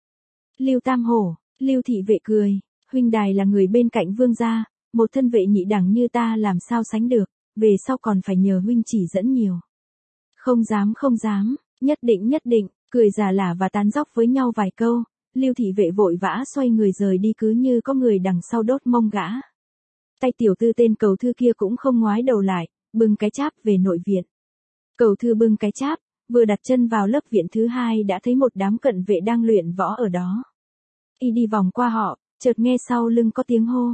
Lưu Tam Hổ, Lưu thị vệ cười, huynh đài là người bên cạnh vương gia, một thân vệ nhị đẳng như ta làm sao sánh được, về sau còn phải nhờ huynh chỉ dẫn nhiều. Không dám không dám, nhất định nhất định, cười giả lả và tán dóc với nhau vài câu, Lưu thị vệ vội vã xoay người rời đi cứ như có người đằng sau đốt mông gã. Tay tiểu tư tên Cầu Thư kia cũng không ngoái đầu lại, bưng cái cháp về nội viện. Cầu Thư bưng cái cháp, vừa đặt chân vào lớp viện thứ hai đã thấy một đám cận vệ đang luyện võ ở đó. Y đi vòng qua họ, chợt nghe sau lưng có tiếng hô.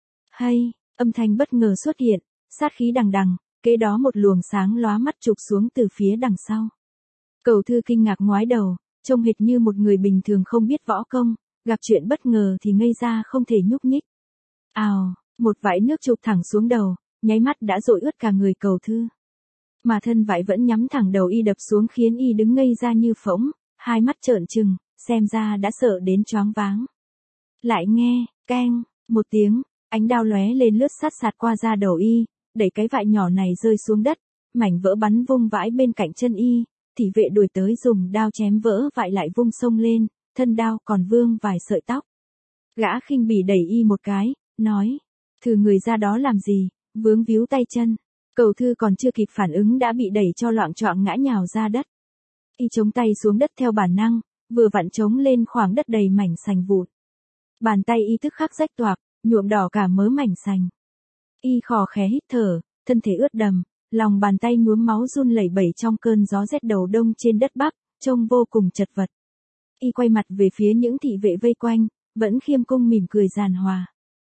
Hay, âm thanh bất ngờ xuất hiện, sát khí đằng đằng, kế đó một luồng sáng lóa mắt chụp xuống từ phía đằng sau. Cầu Thư kinh ngạc ngoái đầu, trông hệt như một người bình thường không biết võ công, gặp chuyện bất ngờ thì ngây ra không thể nhúc nhích. Ào, một vải nước chụp thẳng xuống đầu, nháy mắt đã dội ướt cả người Cầu Thư. Mà thân vải vẫn nhắm thẳng đầu y đập xuống khiến y đứng ngây ra như phỗng, hai mắt trợn trừng, xem ra đã sợ đến choáng váng. Lại nghe, keng, một tiếng, ánh đao lóe lên lướt sát sạt qua da đầu y, đẩy cái vải nhỏ này rơi xuống đất, mảnh vỡ bắn vung vãi bên cạnh chân y, thị vệ đuổi tới dùng đao chém vỡ vải lại vung xông lên, thân đao còn vương vài sợi tóc. Gã khinh bỉ đẩy y một cái, nói, thử người ra đó làm gì, vướng víu tay chân. Cầu Thư còn chưa kịp phản ứng đã bị đẩy cho loạng choạng ngã nhào ra đất. Y chống tay xuống đất theo bản năng, vừa vặn chống lên khoảng đất đầy mảnh sành vụn. Bàn tay y tức khắc rách toạc, nhuộm đỏ cả mớ mảnh sành. Y khò khẽ hít thở, thân thể ướt đầm, lòng bàn tay nhuốm máu run lẩy bẩy trong cơn gió rét đầu đông trên đất Bắc, trông vô cùng chật vật. Y quay mặt về phía những thị vệ vây quanh, vẫn khiêm cung mỉm cười giàn hòa.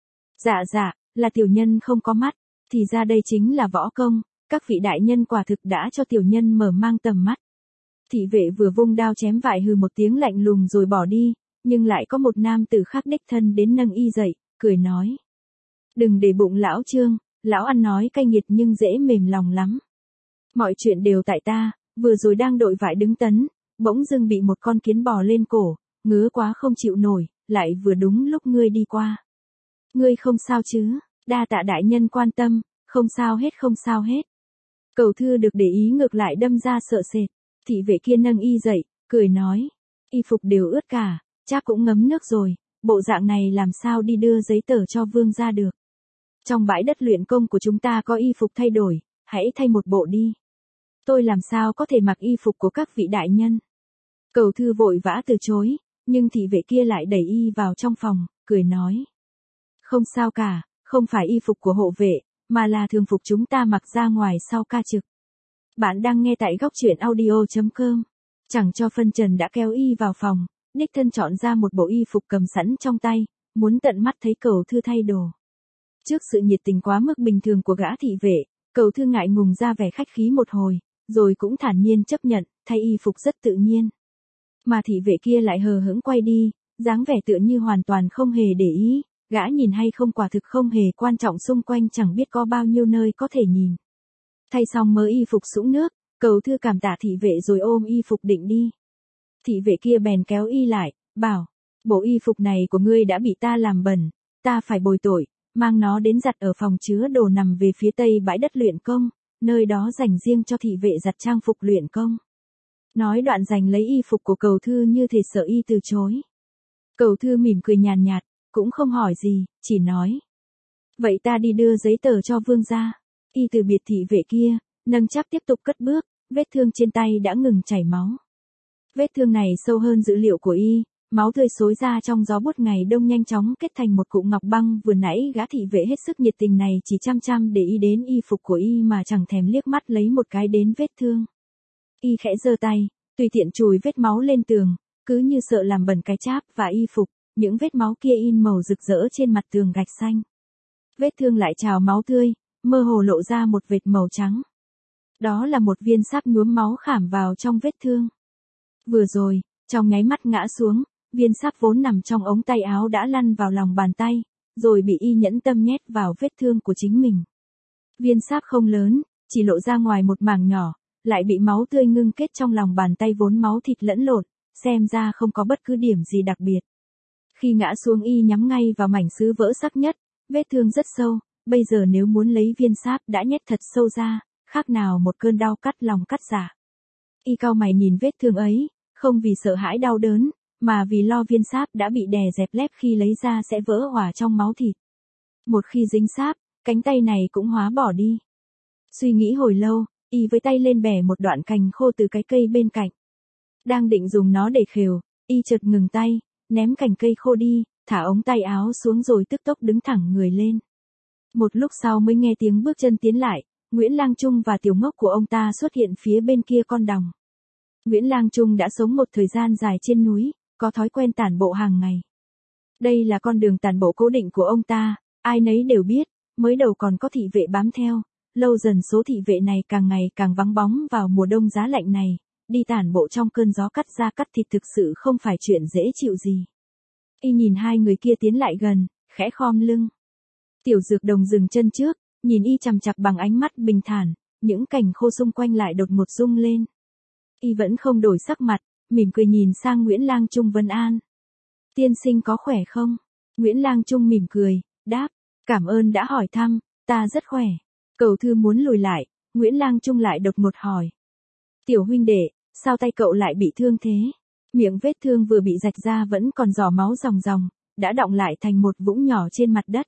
Dạ dạ, là tiểu nhân không có mắt, thì ra đây chính là võ công, các vị đại nhân quả thực đã cho tiểu nhân mở mang tầm mắt. Thị vệ vừa vung đao chém vải hừ một tiếng lạnh lùng rồi bỏ đi, nhưng lại có một nam tử khác đích thân đến nâng y dậy, cười nói. Đừng để bụng lão Trương, lão ăn nói cay nghiệt nhưng dễ mềm lòng lắm. Mọi chuyện đều tại ta, vừa rồi đang đội vải đứng tấn, bỗng dưng bị một con kiến bò lên cổ, ngứa quá không chịu nổi, lại vừa đúng lúc ngươi đi qua. Ngươi không sao chứ, đa tạ đại nhân quan tâm, không sao hết không sao hết. Cầu Thư được để ý ngược lại đâm ra sợ sệt, thị vệ kia nâng y dậy, cười nói, y phục đều ướt cả, chắc cũng ngấm nước rồi, bộ dạng này làm sao đi đưa giấy tờ cho vương gia được. Trong bãi đất luyện công của chúng ta có y phục thay đổi, hãy thay một bộ đi. Tôi làm sao có thể mặc y phục của các vị đại nhân. Cầu Thư vội vã từ chối, nhưng thị vệ kia lại đẩy y vào trong phòng, cười nói. Không sao cả, không phải y phục của hộ vệ, mà là thường phục chúng ta mặc ra ngoài sau ca trực. Bạn đang nghe tại góc truyện audio chấm com. Chẳng cho phân trần đã kéo y vào phòng, đích thân chọn ra một bộ y phục cầm sẵn trong tay, muốn tận mắt thấy Cầu Thư thay đồ. Trước sự nhiệt tình quá mức bình thường của gã thị vệ, Cầu Thư ngại ngùng ra vẻ khách khí một hồi, rồi cũng thản nhiên chấp nhận, thay y phục rất tự nhiên. Mà thị vệ kia lại hờ hững quay đi, dáng vẻ tựa như hoàn toàn không hề để ý, gã nhìn hay không quả thực không hề quan trọng, xung quanh chẳng biết có bao nhiêu nơi có thể nhìn. Thay xong mớ y phục sũng nước, Cầu Thư cảm tạ thị vệ rồi ôm y phục định đi. Thị vệ kia bèn kéo y lại, bảo, bộ y phục này của ngươi đã bị ta làm bẩn, ta phải bồi tội, mang nó đến giặt ở phòng chứa đồ nằm về phía tây bãi đất luyện công, nơi đó dành riêng cho thị vệ giặt trang phục luyện công. Nói đoạn giành lấy y phục của Cầu Thư như thể sợ y từ chối. Cầu Thư mỉm cười nhàn nhạt, cũng không hỏi gì, chỉ nói. Vậy ta đi đưa giấy tờ cho vương gia. Y từ biệt thị vệ kia, nâng cháp tiếp tục cất bước, vết thương trên tay đã ngừng chảy máu. Vết thương này sâu hơn dữ liệu của y, máu tươi xối ra trong gió buốt ngày đông nhanh chóng kết thành một cụm ngọc băng. Vừa nãy gã thị vệ hết sức nhiệt tình này chỉ chăm chăm để ý đến y phục của y mà chẳng thèm liếc mắt lấy một cái đến vết thương. Y khẽ giơ tay, tùy tiện chùi vết máu lên tường, cứ như sợ làm bẩn cái cháp và y phục, những vết máu kia in màu rực rỡ trên mặt tường gạch xanh. Vết thương lại trào máu tươi, mơ hồ lộ ra một vệt màu trắng. Đó là một viên sáp nhuốm máu khảm vào trong vết thương. Vừa rồi, trong nháy mắt ngã xuống, viên sáp vốn nằm trong ống tay áo đã lăn vào lòng bàn tay, rồi bị y nhẫn tâm nhét vào vết thương của chính mình. Viên sáp không lớn, chỉ lộ ra ngoài một mảng nhỏ, lại bị máu tươi ngưng kết trong lòng bàn tay vốn máu thịt lẫn lộn, xem ra không có bất cứ điểm gì đặc biệt. Khi ngã xuống y nhắm ngay vào mảnh sứ vỡ sắc nhất, vết thương rất sâu, bây giờ nếu muốn lấy viên sáp đã nhét thật sâu ra, khác nào một cơn đau cắt lòng cắt dạ. Y cau mày nhìn vết thương ấy, không vì sợ hãi đau đớn, mà vì lo viên sáp đã bị đè dẹp lép khi lấy ra sẽ vỡ hòa trong máu thịt. Một khi dính sáp, cánh tay này cũng hóa bỏ đi. Suy nghĩ hồi lâu, y với tay lên bẻ một đoạn cành khô từ cái cây bên cạnh. Đang định dùng nó để khều, y chợt ngừng tay, ném cành cây khô đi, thả ống tay áo xuống rồi tức tốc đứng thẳng người lên. Một lúc sau mới nghe tiếng bước chân tiến lại, Nguyễn Lang Trung và Tiểu Ngốc của ông ta xuất hiện phía bên kia con đồng. Nguyễn Lang Trung đã sống một thời gian dài trên núi, có thói quen tản bộ hàng ngày. Đây là con đường tản bộ cố định của ông ta, ai nấy đều biết, mới đầu còn có thị vệ bám theo, lâu dần số thị vệ này càng ngày càng vắng bóng vào mùa đông giá lạnh này, đi tản bộ trong cơn gió cắt da cắt thịt thực sự không phải chuyện dễ chịu gì. Y nhìn hai người kia tiến lại gần, khẽ khom lưng. Tiểu Dược Đồng dừng chân trước, nhìn y chằm chằm bằng ánh mắt bình thản, những cành khô xung quanh lại đột ngột rung lên. Y vẫn không đổi sắc mặt, mỉm cười nhìn sang Nguyễn Lang Trung vấn an. Tiên sinh có khỏe không? Nguyễn Lang Trung mỉm cười, đáp, cảm ơn đã hỏi thăm, ta rất khỏe. Cậu Thư muốn lùi lại, Nguyễn Lang Trung lại đột ngột hỏi. Tiểu huynh đệ, sao tay cậu lại bị thương thế? Miệng vết thương vừa bị rạch ra vẫn còn giỏ máu ròng ròng, đã đọng lại thành một vũng nhỏ trên mặt đất.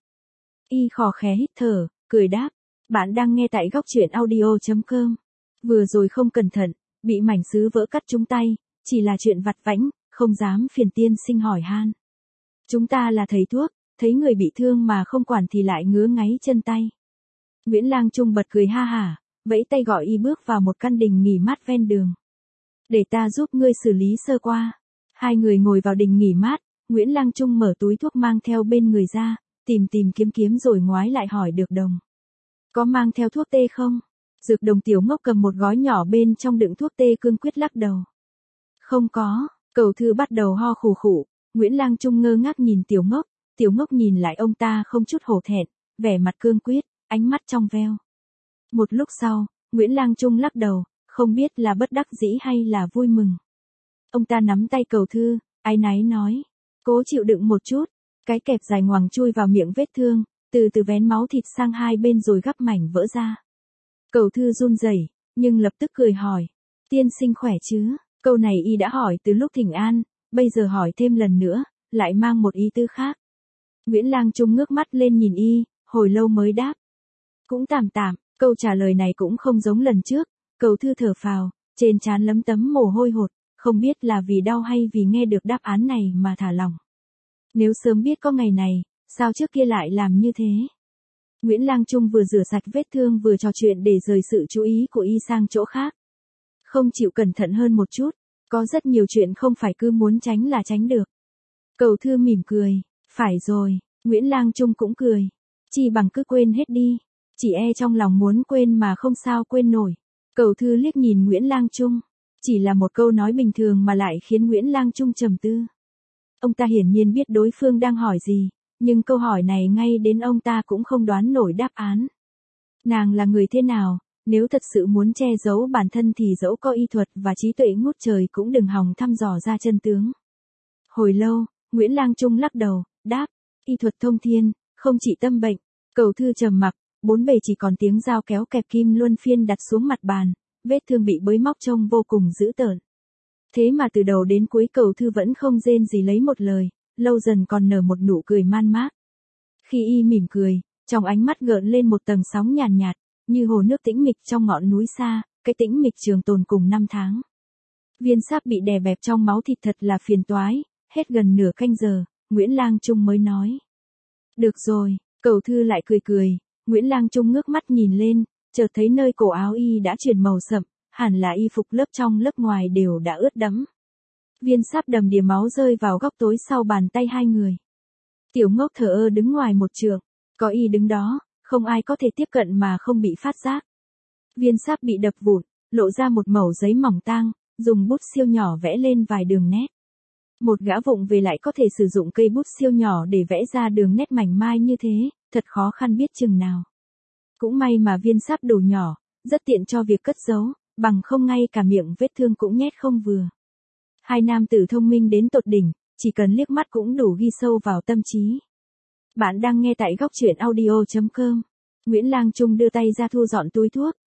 Y khò khẽ hít thở, cười đáp, bạn đang nghe tại góc truyện audio chấm com. Vừa rồi không cẩn thận, bị mảnh sứ vỡ cắt trúng tay, chỉ là chuyện vặt vãnh, không dám phiền tiên sinh hỏi han. Chúng ta là thầy thuốc, thấy người bị thương mà không quản thì lại ngứa ngáy chân tay. Nguyễn Lang Trung bật cười ha hả, vẫy tay gọi y bước vào một căn đình nghỉ mát ven đường. Để ta giúp ngươi xử lý sơ qua. Hai người ngồi vào đình nghỉ mát, Nguyễn Lang Trung mở túi thuốc mang theo bên người ra, tìm tìm kiếm kiếm rồi ngoái lại hỏi Dược Đồng. Có mang theo thuốc tê không? Dược Đồng Tiểu Ngốc cầm một gói nhỏ bên trong đựng thuốc tê cương quyết lắc đầu. Không có, Cẩu Thư bắt đầu ho khù khụ, Nguyễn Lang Trung ngơ ngác nhìn Tiểu Ngốc, Tiểu Ngốc nhìn lại ông ta không chút hổ thẹn, vẻ mặt cương quyết, ánh mắt trong veo. Một lúc sau, Nguyễn Lang Trung lắc đầu, không biết là bất đắc dĩ hay là vui mừng. Ông ta nắm tay Cẩu Thư, áy náy nói, cố chịu đựng một chút, cái kẹp dài ngoằng chui vào miệng vết thương, từ từ vén máu thịt sang hai bên rồi gắp mảnh vỡ ra. Cẩu Thư run rẩy, nhưng lập tức cười hỏi, tiên sinh khỏe chứ? Câu này y đã hỏi từ lúc thỉnh an, bây giờ hỏi thêm lần nữa, lại mang một ý tư khác. Nguyễn Lang Trung ngước mắt lên nhìn y, hồi lâu mới đáp. Cũng tạm tạm, câu trả lời này cũng không giống lần trước, Cẩu Thư thở phào, trên trán lấm tấm mồ hôi hột, không biết là vì đau hay vì nghe được đáp án này mà thả lỏng. Nếu sớm biết có ngày này, sao trước kia lại làm như thế? Nguyễn Lang Trung vừa rửa sạch vết thương vừa trò chuyện để rời sự chú ý của y sang chỗ khác. Không chịu cẩn thận hơn một chút, có rất nhiều chuyện không phải cứ muốn tránh là tránh được. Cẩu Thư mỉm cười, phải rồi, Nguyễn Lang Trung cũng cười. Chỉ bằng cứ quên hết đi, chỉ e trong lòng muốn quên mà không sao quên nổi. Cẩu Thư liếc nhìn Nguyễn Lang Trung, chỉ là một câu nói bình thường mà lại khiến Nguyễn Lang Trung trầm tư. Ông ta hiển nhiên biết đối phương đang hỏi gì, nhưng câu hỏi này ngay đến ông ta cũng không đoán nổi đáp án. Nàng là người thế nào, nếu thật sự muốn che giấu bản thân thì dẫu có y thuật và trí tuệ ngút trời cũng đừng hòng thăm dò ra chân tướng. Hồi lâu, Nguyễn Lang Trung lắc đầu, đáp, y thuật thông thiên, không trị tâm bệnh. Cẩu Thư trầm mặc, bốn bề chỉ còn tiếng dao kéo kẹp kim luân phiên đặt xuống mặt bàn, vết thương bị bới móc trông vô cùng dữ tợn. Thế mà từ đầu đến cuối Cẩu Thư vẫn không rên gì lấy một lời, lâu dần còn nở một nụ cười man mác. Khi y mỉm cười, trong ánh mắt gợn lên một tầng sóng nhàn nhạt, nhạt, như hồ nước tĩnh mịch trong ngọn núi xa, cái tĩnh mịch trường tồn cùng năm tháng. Viên sáp bị đè bẹp trong máu thịt thật là phiền toái, hết gần nửa canh giờ, Nguyễn Lang Trung mới nói. Được rồi, Cẩu Thư lại cười cười, Nguyễn Lang Trung ngước mắt nhìn lên, chợt thấy nơi cổ áo y đã chuyển màu sậm, hẳn là y phục lớp trong lớp ngoài đều đã ướt đẫm. Viên sáp đầm đìa máu rơi vào góc tối sau bàn tay hai người. Tiểu Ngốc thờ ơ đứng ngoài một trượng, có y đứng đó, không ai có thể tiếp cận mà không bị phát giác. Viên sáp bị đập vụn, lộ ra một mẩu giấy mỏng tang, dùng bút siêu nhỏ vẽ lên vài đường nét. Một gã vụng về lại có thể sử dụng cây bút siêu nhỏ để vẽ ra đường nét mảnh mai như thế, thật khó khăn biết chừng nào. Cũng may mà viên sáp đủ nhỏ, rất tiện cho việc cất giấu, bằng không ngay cả miệng vết thương cũng nhét không vừa. Hai nam tử thông minh đến tột đỉnh, chỉ cần liếc mắt cũng đủ ghi sâu vào tâm trí. Bạn đang nghe tại góc truyện audio chấm com. Nguyễn Lang Trung đưa tay ra thu dọn túi thuốc,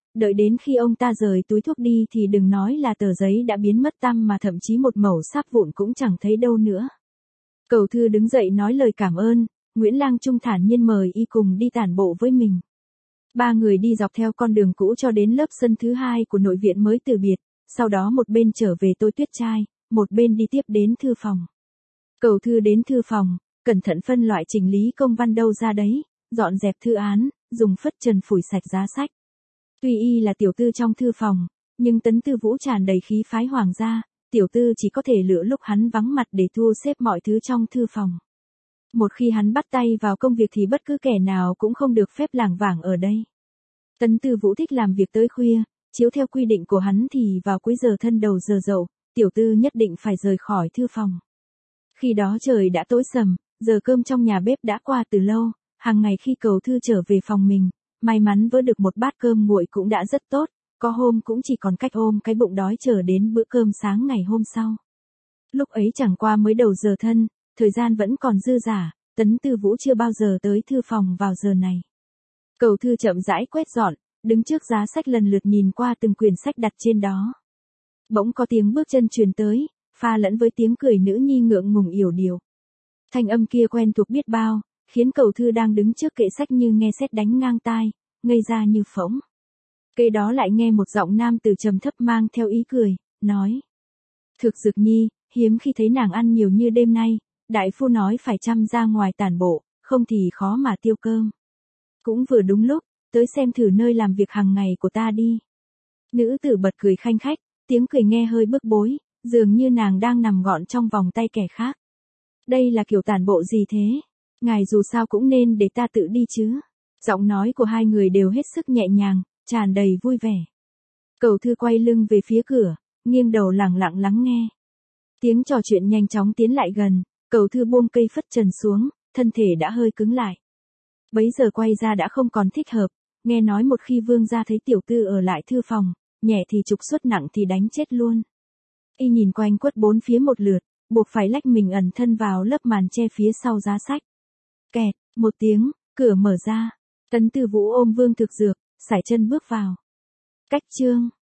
đợi đến khi ông ta rời túi thuốc đi thì đừng nói là tờ giấy đã biến mất tăm mà thậm chí một mẩu sáp vụn cũng chẳng thấy đâu nữa. Cầu Thư đứng dậy nói lời cảm ơn, Nguyễn Lang Trung thản nhiên mời y cùng đi tản bộ với mình. Ba người đi dọc theo con đường cũ cho đến lớp sân thứ hai của nội viện mới từ biệt, sau đó một bên trở về Tôi Tuyết Trai, một bên đi tiếp đến thư phòng. Cầu Thư đến thư phòng, cẩn thận phân loại chỉnh lý công văn đâu ra đấy, dọn dẹp thư án, dùng phất trần phủi sạch giá sách. Tuy y là tiểu tư trong thư phòng, nhưng Tấn Tư Vũ tràn đầy khí phái hoàng gia, tiểu tư chỉ có thể lựa lúc hắn vắng mặt để thu xếp mọi thứ trong thư phòng. Một khi hắn bắt tay vào công việc thì bất cứ kẻ nào cũng không được phép lảng vảng ở đây. Tấn Tư Vũ thích làm việc tới khuya, chiếu theo quy định của hắn thì vào cuối giờ thân đầu giờ dậu, tiểu tư nhất định phải rời khỏi thư phòng. Khi đó trời đã tối sầm, giờ cơm trong nhà bếp đã qua từ lâu, hàng ngày khi Cầu Thư trở về phòng mình, may mắn vỡ được một bát cơm nguội cũng đã rất tốt, có hôm cũng chỉ còn cách ôm cái bụng đói chờ đến bữa cơm sáng ngày hôm sau. Lúc ấy chẳng qua mới đầu giờ thân, thời gian vẫn còn dư dả, Tấn Tư Vũ chưa bao giờ tới thư phòng vào giờ này. Cầu Thư chậm rãi quét dọn, đứng trước giá sách lần lượt nhìn qua từng quyển sách đặt trên đó. Bỗng có tiếng bước chân truyền tới, pha lẫn với tiếng cười nữ nhi ngượng ngùng yểu điệu. Thanh âm kia quen thuộc biết bao, khiến Cầu Thư đang đứng trước kệ sách như nghe sét đánh ngang tai, ngây ra như phỗng. Kế đó lại nghe một giọng nam từ trầm thấp mang theo ý cười, nói: "Thực Dực Nhi, hiếm khi thấy nàng ăn nhiều như đêm nay, đại phu nói phải chăm ra ngoài tản bộ, không thì khó mà tiêu cơm. Cũng vừa đúng lúc, tới xem thử nơi làm việc hàng ngày của ta đi." Nữ tử bật cười khanh khách, tiếng cười nghe hơi bức bối, dường như nàng đang nằm gọn trong vòng tay kẻ khác. "Đây là kiểu tản bộ gì thế? Ngài dù sao cũng nên để ta tự đi chứ." Giọng nói của hai người đều hết sức nhẹ nhàng, tràn đầy vui vẻ. Cầu Thư quay lưng về phía cửa, nghiêng đầu lặng lặng lắng nghe. Tiếng trò chuyện nhanh chóng tiến lại gần, Cầu Thư buông cây phất trần xuống, thân thể đã hơi cứng lại. Bấy giờ quay ra đã không còn thích hợp, nghe nói một khi vương gia thấy tiểu tư ở lại thư phòng, nhẹ thì trục xuất nặng thì đánh chết luôn. Y nhìn quanh quất bốn phía một lượt, buộc phải lách mình ẩn thân vào lớp màn che phía sau giá sách. Kẹt, một tiếng, cửa mở ra. Tấn Tư Vũ ôm Vương Thực Dược, sải chân bước vào. Cách chương